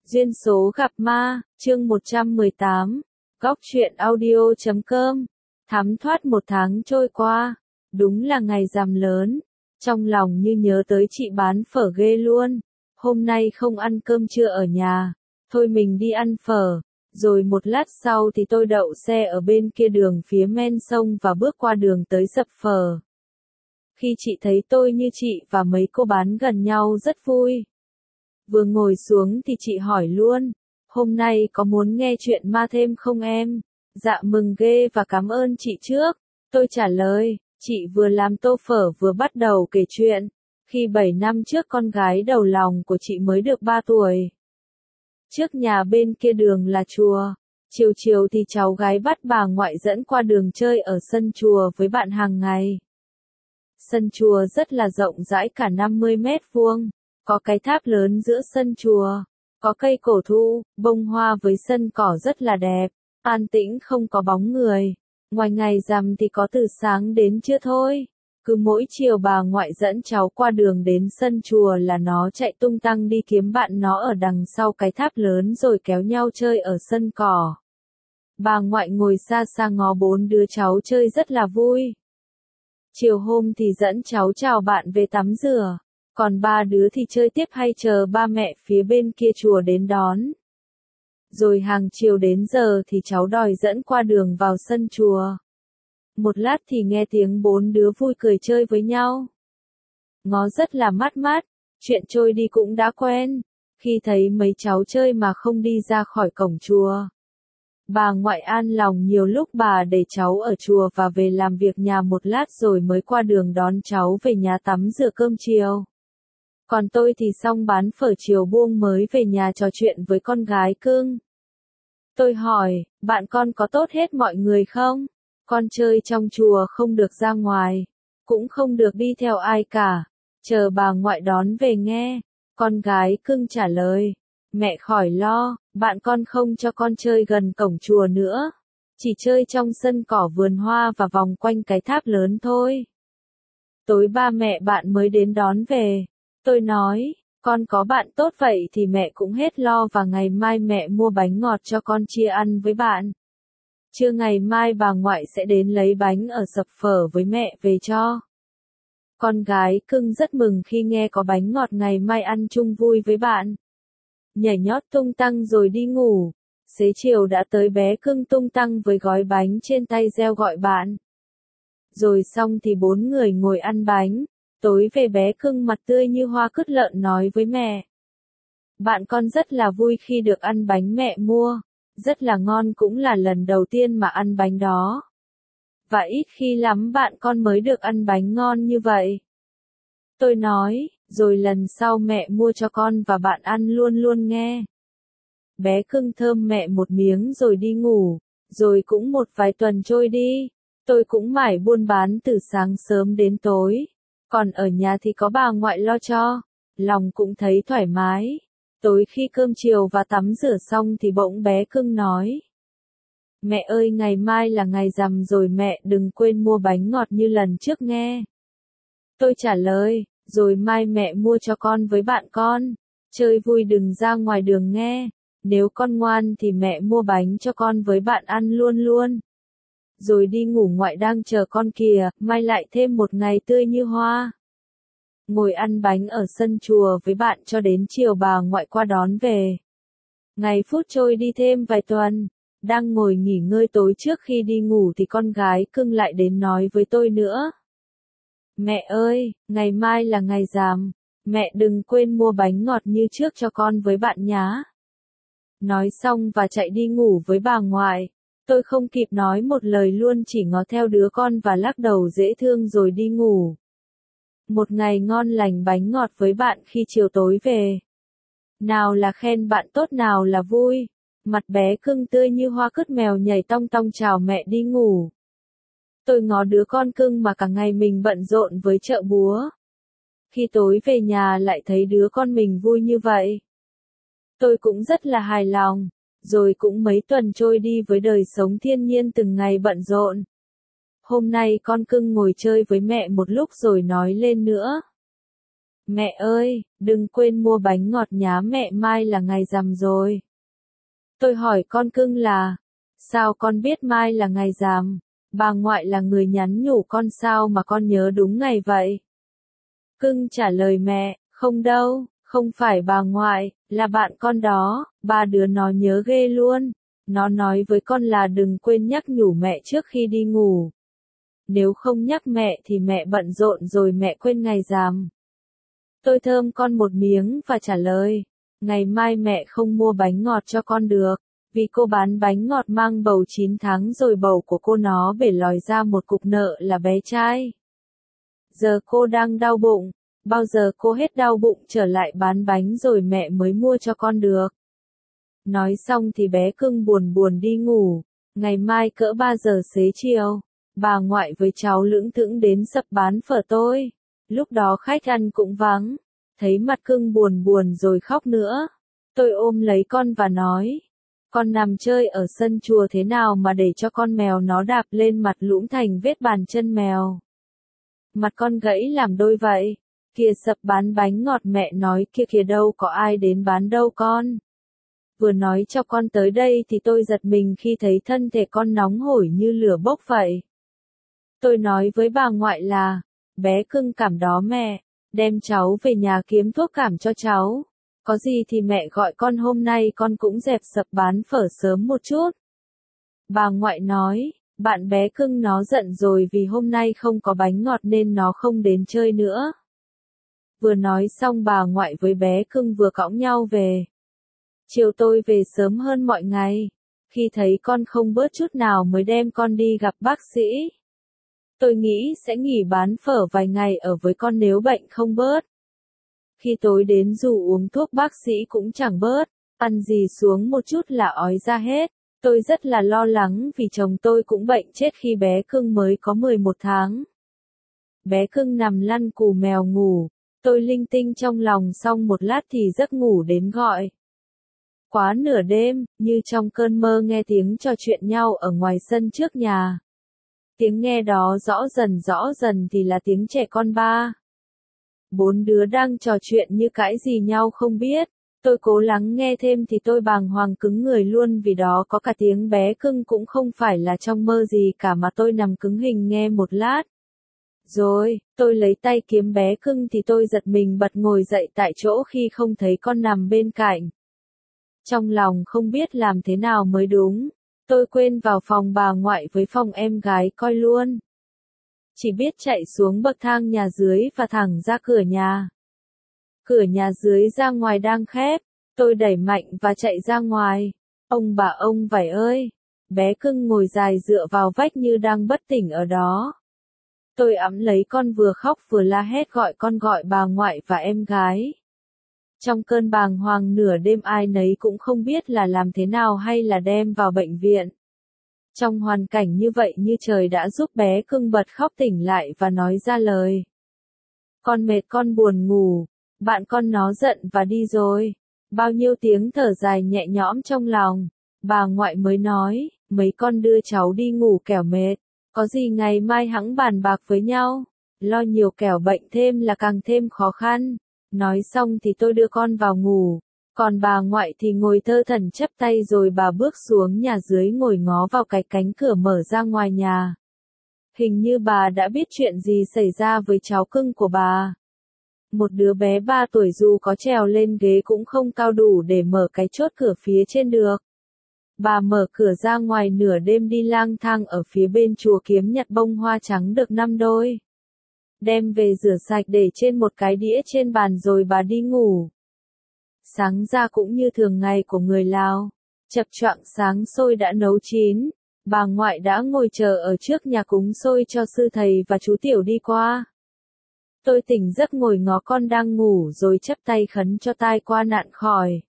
Duyên số gặp ma, chương 118, góc truyện audio.com. Thấm thoát một tháng trôi qua, đúng là ngày rằm lớn, trong lòng như nhớ tới chị bán phở ghê luôn. Hôm nay không ăn cơm trưa ở nhà, thôi mình đi ăn phở. Rồi một lát sau thì tôi đậu xe ở bên kia đường phía men sông và bước qua đường tới dập phở. Khi chị thấy tôi như chị và mấy cô bán gần nhau rất vui. Vừa ngồi xuống thì chị hỏi luôn, hôm nay có muốn nghe chuyện ma thêm không em? Dạ mừng ghê và cảm ơn chị trước. Tôi trả lời, chị vừa làm tô phở vừa bắt đầu kể chuyện. Khi 7 năm trước con gái đầu lòng của chị mới được 3 tuổi. Trước nhà bên kia đường là chùa. Chiều chiều thì cháu gái bắt bà ngoại dẫn qua đường chơi ở sân chùa với bạn hàng ngày. Sân chùa rất là rộng rãi cả 50 mét vuông. Có cái tháp lớn giữa sân chùa, có cây cổ thụ, bông hoa với sân cỏ rất là đẹp, an tĩnh không có bóng người. Ngoài ngày rằm thì có từ sáng đến trưa thôi. Cứ mỗi chiều bà ngoại dẫn cháu qua đường đến sân chùa là nó chạy tung tăng đi kiếm bạn nó ở đằng sau cái tháp lớn rồi kéo nhau chơi ở sân cỏ. Bà ngoại ngồi xa xa ngó 4 đứa cháu chơi rất là vui. Chiều hôm thì dẫn cháu chào bạn về tắm rửa. Còn 3 đứa thì chơi tiếp hay chờ ba mẹ phía bên kia chùa đến đón. Rồi hàng chiều đến giờ thì cháu đòi dẫn qua đường vào sân chùa. Một lát thì nghe tiếng 4 đứa vui cười chơi với nhau. Ngó rất là mát mát, chuyện trôi đi cũng đã quen. Khi thấy mấy cháu chơi mà không đi ra khỏi cổng chùa. Bà ngoại an lòng nhiều lúc bà để cháu ở chùa và về làm việc nhà một lát rồi mới qua đường đón cháu về nhà tắm rửa cơm chiều. Còn tôi thì xong bán phở chiều buông mới về nhà trò chuyện với con gái cưng. Tôi hỏi, bạn con có tốt hết mọi người không? Con chơi trong chùa không được ra ngoài, cũng không được đi theo ai cả, chờ bà ngoại đón về nghe. Con gái cưng trả lời, mẹ khỏi lo, bạn con không cho con chơi gần cổng chùa nữa, chỉ chơi trong sân cỏ vườn hoa và vòng quanh cái tháp lớn thôi. Tối ba mẹ bạn mới đến đón về. Tôi nói, con có bạn tốt vậy thì mẹ cũng hết lo và ngày mai mẹ mua bánh ngọt cho con chia ăn với bạn. Trưa ngày mai bà ngoại sẽ đến lấy bánh ở dập phở với mẹ về cho. Con gái cưng rất mừng khi nghe có bánh ngọt ngày mai ăn chung vui với bạn. Nhảy nhót tung tăng rồi đi ngủ. Xế chiều đã tới bé cưng tung tăng với gói bánh trên tay reo gọi bạn. Rồi xong thì 4 người ngồi ăn bánh. Tối về bé cưng mặt tươi như hoa cứt lợn nói với mẹ. Bạn con rất là vui khi được ăn bánh mẹ mua. Rất là ngon cũng là lần đầu tiên mà ăn bánh đó. Và ít khi lắm bạn con mới được ăn bánh ngon như vậy. Tôi nói, rồi lần sau mẹ mua cho con và bạn ăn luôn luôn nghe. Bé cưng thơm mẹ một miếng rồi đi ngủ. Rồi cũng một vài tuần trôi đi. Tôi cũng mải buôn bán từ sáng sớm đến tối. Còn ở nhà thì có bà ngoại lo cho, lòng cũng thấy thoải mái. Tối khi cơm chiều và tắm rửa xong thì bỗng bé cưng nói. Mẹ ơi ngày mai là ngày rằm rồi mẹ đừng quên mua bánh ngọt như lần trước nghe. Tôi trả lời, rồi mai mẹ mua cho con với bạn con. Chơi vui đừng ra ngoài đường nghe. Nếu con ngoan thì mẹ mua bánh cho con với bạn ăn luôn luôn. Rồi đi ngủ ngoại đang chờ con kìa, mai lại thêm một ngày tươi như hoa. Ngồi ăn bánh ở sân chùa với bạn cho đến chiều bà ngoại qua đón về. Ngày phút trôi đi thêm vài tuần, đang ngồi nghỉ ngơi tối trước khi đi ngủ thì con gái cưng lại đến nói với tôi nữa. Mẹ ơi, ngày mai là ngày rằm, mẹ đừng quên mua bánh ngọt như trước cho con với bạn nhá. Nói xong và chạy đi ngủ với bà ngoại. Tôi không kịp nói một lời luôn chỉ ngó theo đứa con và lắc đầu dễ thương rồi đi ngủ. Một ngày ngon lành bánh ngọt với bạn khi chiều tối về. Nào là khen bạn tốt nào là vui. Mặt bé cưng tươi như hoa cứt mèo nhảy tong tong chào mẹ đi ngủ. Tôi ngó đứa con cưng mà cả ngày mình bận rộn với chợ búa. Khi tối về nhà lại thấy đứa con mình vui như vậy. Tôi cũng rất là hài lòng. Rồi cũng mấy tuần trôi đi với đời sống thiên nhiên từng ngày bận rộn. Hôm nay con cưng ngồi chơi với mẹ một lúc rồi nói lên nữa. Mẹ ơi, đừng quên mua bánh ngọt nhá mẹ, mai là ngày rằm rồi. Tôi hỏi con cưng là, sao con biết mai là ngày rằm? Bà ngoại là người nhắn nhủ con sao mà con nhớ đúng ngày vậy? Cưng trả lời mẹ, không đâu, không phải bà ngoại, là bạn con đó, ba đứa nó nhớ ghê luôn. Nó nói với con là đừng quên nhắc nhủ mẹ trước khi đi ngủ. Nếu không nhắc mẹ thì mẹ bận rộn rồi mẹ quên ngày rằm. Tôi thơm con một miếng và trả lời, ngày mai mẹ không mua bánh ngọt cho con được, vì cô bán bánh ngọt mang bầu 9 tháng rồi bầu của cô nó bể lòi ra một cục nợ là bé trai. Giờ cô đang đau bụng, bao giờ cô hết đau bụng trở lại bán bánh rồi mẹ mới mua cho con được. Nói xong thì bé cưng buồn buồn đi ngủ, ngày mai cỡ 3 giờ xế chiều, bà ngoại với cháu lững thững đến sập bán phở tôi. Lúc đó khách ăn cũng vắng, thấy mặt cưng buồn buồn rồi khóc nữa. Tôi ôm lấy con và nói, con nằm chơi ở sân chùa thế nào mà để cho con mèo nó đạp lên mặt lũm thành vết bàn chân mèo. Mặt con gãy làm đôi vậy, kìa sập bán bánh ngọt mẹ nói kia kìa đâu có ai đến bán đâu con. Vừa nói cho con tới đây thì tôi giật mình khi thấy thân thể con nóng hổi như lửa bốc vậy. Tôi nói với bà ngoại là, bé cưng cảm đó mẹ, đem cháu về nhà kiếm thuốc cảm cho cháu. Có gì thì mẹ gọi con hôm nay con cũng dẹp sập bán phở sớm một chút. Bà ngoại nói, bạn bé cưng nó giận rồi vì hôm nay không có bánh ngọt nên nó không đến chơi nữa. Vừa nói xong bà ngoại với bé cưng vừa cõng nhau về. Chiều tôi về sớm hơn mọi ngày, khi thấy con không bớt chút nào mới đem con đi gặp bác sĩ. Tôi nghĩ sẽ nghỉ bán phở vài ngày ở với con nếu bệnh không bớt. Khi tối đến dù uống thuốc bác sĩ cũng chẳng bớt, ăn gì xuống một chút là ói ra hết. Tôi rất là lo lắng vì chồng tôi cũng bệnh chết khi bé cưng mới có 11 tháng. Bé cưng nằm lăn cù mèo ngủ, tôi linh tinh trong lòng xong một lát thì giấc ngủ đến gọi. Quá nửa đêm, như trong cơn mơ nghe tiếng trò chuyện nhau ở ngoài sân trước nhà. Tiếng nghe đó rõ dần thì là tiếng trẻ con ba. Bốn đứa đang trò chuyện như cãi gì nhau không biết. Tôi cố lắng nghe thêm thì tôi bàng hoàng cứng người luôn vì đó có cả tiếng bé cưng cũng không phải là trong mơ gì cả mà tôi nằm cứng hình nghe một lát. Rồi, tôi lấy tay kiếm bé cưng thì tôi giật mình bật ngồi dậy tại chỗ khi không thấy con nằm bên cạnh. Trong lòng không biết làm thế nào mới đúng. Tôi quên vào phòng bà ngoại với phòng em gái coi luôn. Chỉ biết chạy xuống bậc thang nhà dưới và thẳng ra cửa nhà. Cửa nhà dưới ra ngoài đang khép, tôi đẩy mạnh và chạy ra ngoài. Ông bà ông vải ơi! Bé cưng ngồi dài dựa vào vách như đang bất tỉnh ở đó. Tôi ẵm lấy con vừa khóc vừa la hét gọi con gọi bà ngoại và em gái. Trong cơn bàng hoàng nửa đêm ai nấy cũng không biết là làm thế nào hay là đem vào bệnh viện. Trong hoàn cảnh như vậy như trời đã giúp bé cưng bật khóc tỉnh lại và nói ra lời. Con mệt con buồn ngủ, bạn con nó giận và đi rồi. Bao nhiêu tiếng thở dài nhẹ nhõm trong lòng, bà ngoại mới nói, mấy con đưa cháu đi ngủ kẻo mệt, có gì ngày mai hẵng bàn bạc với nhau, lo nhiều kẻo bệnh thêm là càng thêm khó khăn. Nói xong thì tôi đưa con vào ngủ, còn bà ngoại thì ngồi thơ thẩn chắp tay rồi bà bước xuống nhà dưới ngồi ngó vào cái cánh cửa mở ra ngoài nhà. Hình như bà đã biết chuyện gì xảy ra với cháu cưng của bà. Một đứa bé 3 tuổi dù có trèo lên ghế cũng không cao đủ để mở cái chốt cửa phía trên được. Bà mở cửa ra ngoài nửa đêm đi lang thang ở phía bên chùa kiếm nhặt bông hoa trắng được 5 đôi. Đem về rửa sạch để trên một cái đĩa trên bàn rồi bà đi ngủ. Sáng ra cũng như thường ngày của người Lào. Chập choạng sáng xôi đã nấu chín. Bà ngoại đã ngồi chờ ở trước nhà cúng xôi cho sư thầy và chú tiểu đi qua. Tôi tỉnh giấc ngồi ngó con đang ngủ rồi chắp tay khấn cho tai qua nạn khỏi.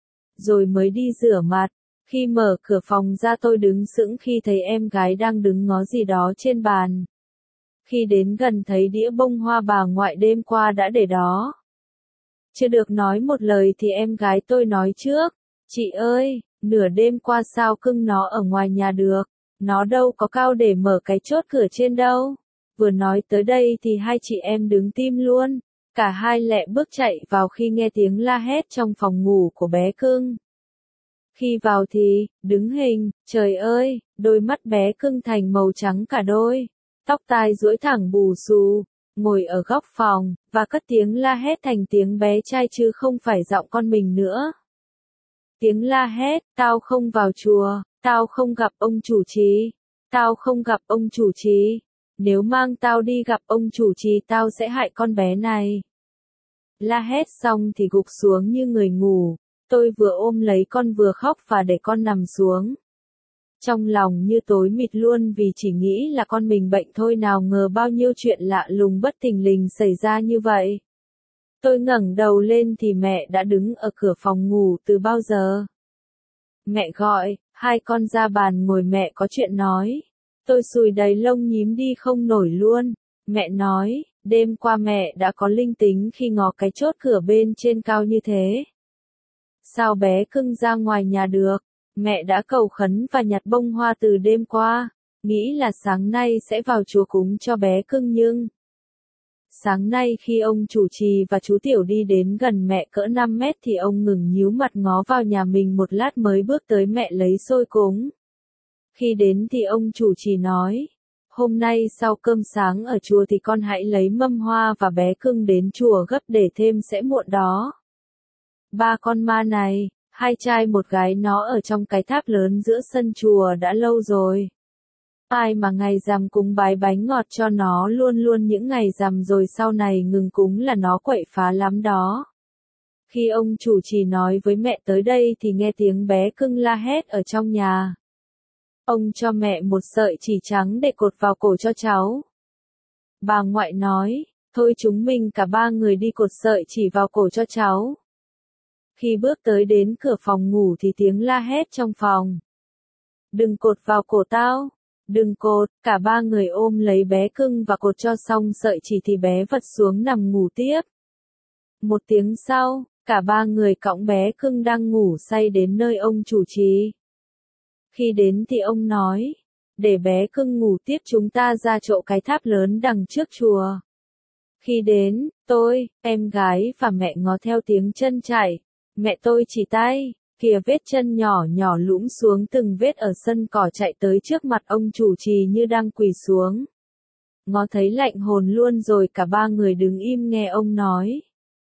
Rồi mới đi rửa mặt. Khi mở cửa phòng ra tôi đứng sững khi thấy em gái đang đứng ngó gì đó trên bàn. Khi đến gần thấy đĩa bông hoa bà ngoại đêm qua đã để đó. Chưa được nói một lời thì em gái tôi nói trước. Chị ơi, nửa đêm qua sao cưng nó ở ngoài nhà được, nó đâu có cao để mở cái chốt cửa trên đâu. Vừa nói tới đây thì hai chị em đứng tim luôn. Cả hai lẹ bước chạy vào khi nghe tiếng la hét trong phòng ngủ của bé cưng. Khi vào thì, đứng hình, trời ơi, đôi mắt bé cưng thành màu trắng cả đôi, tóc tai duỗi thẳng bù xù, ngồi ở góc phòng, và cất tiếng la hét thành tiếng bé trai chứ không phải giọng con mình nữa. Tiếng la hét, tao không vào chùa, tao không gặp ông chủ trì, tao không gặp ông chủ trì, nếu mang tao đi gặp ông chủ trì tao sẽ hại con bé này. La hét xong thì gục xuống như người ngủ, tôi vừa ôm lấy con vừa khóc và để con nằm xuống. Trong lòng như tối mịt luôn vì chỉ nghĩ là con mình bệnh thôi, nào ngờ bao nhiêu chuyện lạ lùng bất thình lình xảy ra như vậy. Tôi ngẩng đầu lên thì mẹ đã đứng ở cửa phòng ngủ từ bao giờ. Mẹ gọi, hai con ra bàn ngồi, mẹ có chuyện nói. Tôi sùi đầy lông nhím đi không nổi luôn. Mẹ nói, đêm qua mẹ đã có linh tính khi ngó cái chốt cửa bên trên cao như thế. Sao bé cưng ra ngoài nhà được? Mẹ đã cầu khấn và nhặt bông hoa từ đêm qua, nghĩ là sáng nay sẽ vào chùa cúng cho bé cưng, nhưng sáng nay khi ông chủ trì và chú Tiểu đi đến gần mẹ cỡ 5 mét thì ông ngừng nhíu mặt ngó vào nhà mình một lát mới bước tới mẹ lấy xôi cúng. Khi đến thì ông chủ trì nói, hôm nay sau cơm sáng ở chùa thì con hãy lấy mâm hoa và bé cưng đến chùa gấp để thêm sẽ muộn đó. Ba con ma này, hai trai một gái nó ở trong cái tháp lớn giữa sân chùa đã lâu rồi. Ai mà ngày rằm cúng bái bánh ngọt cho nó luôn luôn những ngày rằm rồi sau này ngừng cúng là nó quậy phá lắm đó. Khi ông chủ trì nói với mẹ tới đây thì nghe tiếng bé cưng la hét ở trong nhà. Ông cho mẹ một sợi chỉ trắng để cột vào cổ cho cháu. Bà ngoại nói, thôi chúng mình cả ba người đi cột sợi chỉ vào cổ cho cháu. Khi bước tới đến cửa phòng ngủ thì tiếng la hét trong phòng. Đừng cột vào cổ tao, đừng cột, cả ba người ôm lấy bé cưng và cột cho xong sợi chỉ thì bé vật xuống nằm ngủ tiếp. Một tiếng sau, cả ba người cõng bé cưng đang ngủ say đến nơi ông chủ trì. Khi đến thì ông nói, để bé cưng ngủ tiếp chúng ta ra chỗ cái tháp lớn đằng trước chùa. Khi đến, tôi, em gái và mẹ ngó theo tiếng chân chạy. Mẹ tôi chỉ tay, kìa vết chân nhỏ nhỏ lũm xuống từng vết ở sân cỏ chạy tới trước mặt ông chủ trì như đang quỳ xuống. Ngó thấy lạnh hồn luôn rồi, cả ba người đứng im nghe ông nói.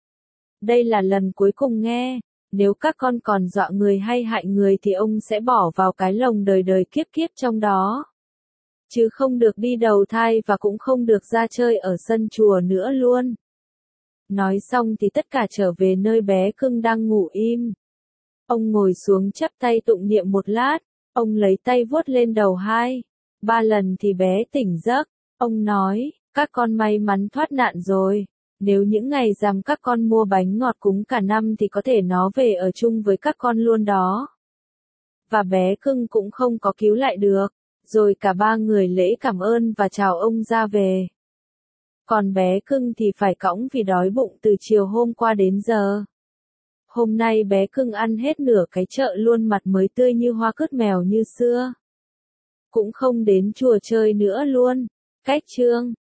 Đây là lần cuối cùng nghe, nếu các con còn dọa người hay hại người thì ông sẽ bỏ vào cái lồng đời đời kiếp kiếp trong đó. Chứ không được đi đầu thai và cũng không được ra chơi ở sân chùa nữa luôn. Nói xong thì tất cả trở về nơi bé cưng đang ngủ im. Ông ngồi xuống chắp tay tụng niệm một lát, ông lấy tay vuốt lên đầu 2-3 lần thì bé tỉnh giấc. Ông nói, các con may mắn thoát nạn rồi. Nếu những ngày rằm các con mua bánh ngọt cúng cả năm thì có thể nó về ở chung với các con luôn đó. Và bé cưng cũng không có cứu lại được. Rồi cả ba người lễ cảm ơn và chào ông ra về. Còn bé cưng thì phải cõng vì đói bụng từ chiều hôm qua đến giờ. Hôm nay bé cưng ăn hết nửa cái chợ luôn, mặt mới tươi như hoa cứt mèo như xưa. Cũng không đến chùa chơi nữa luôn. Cách chương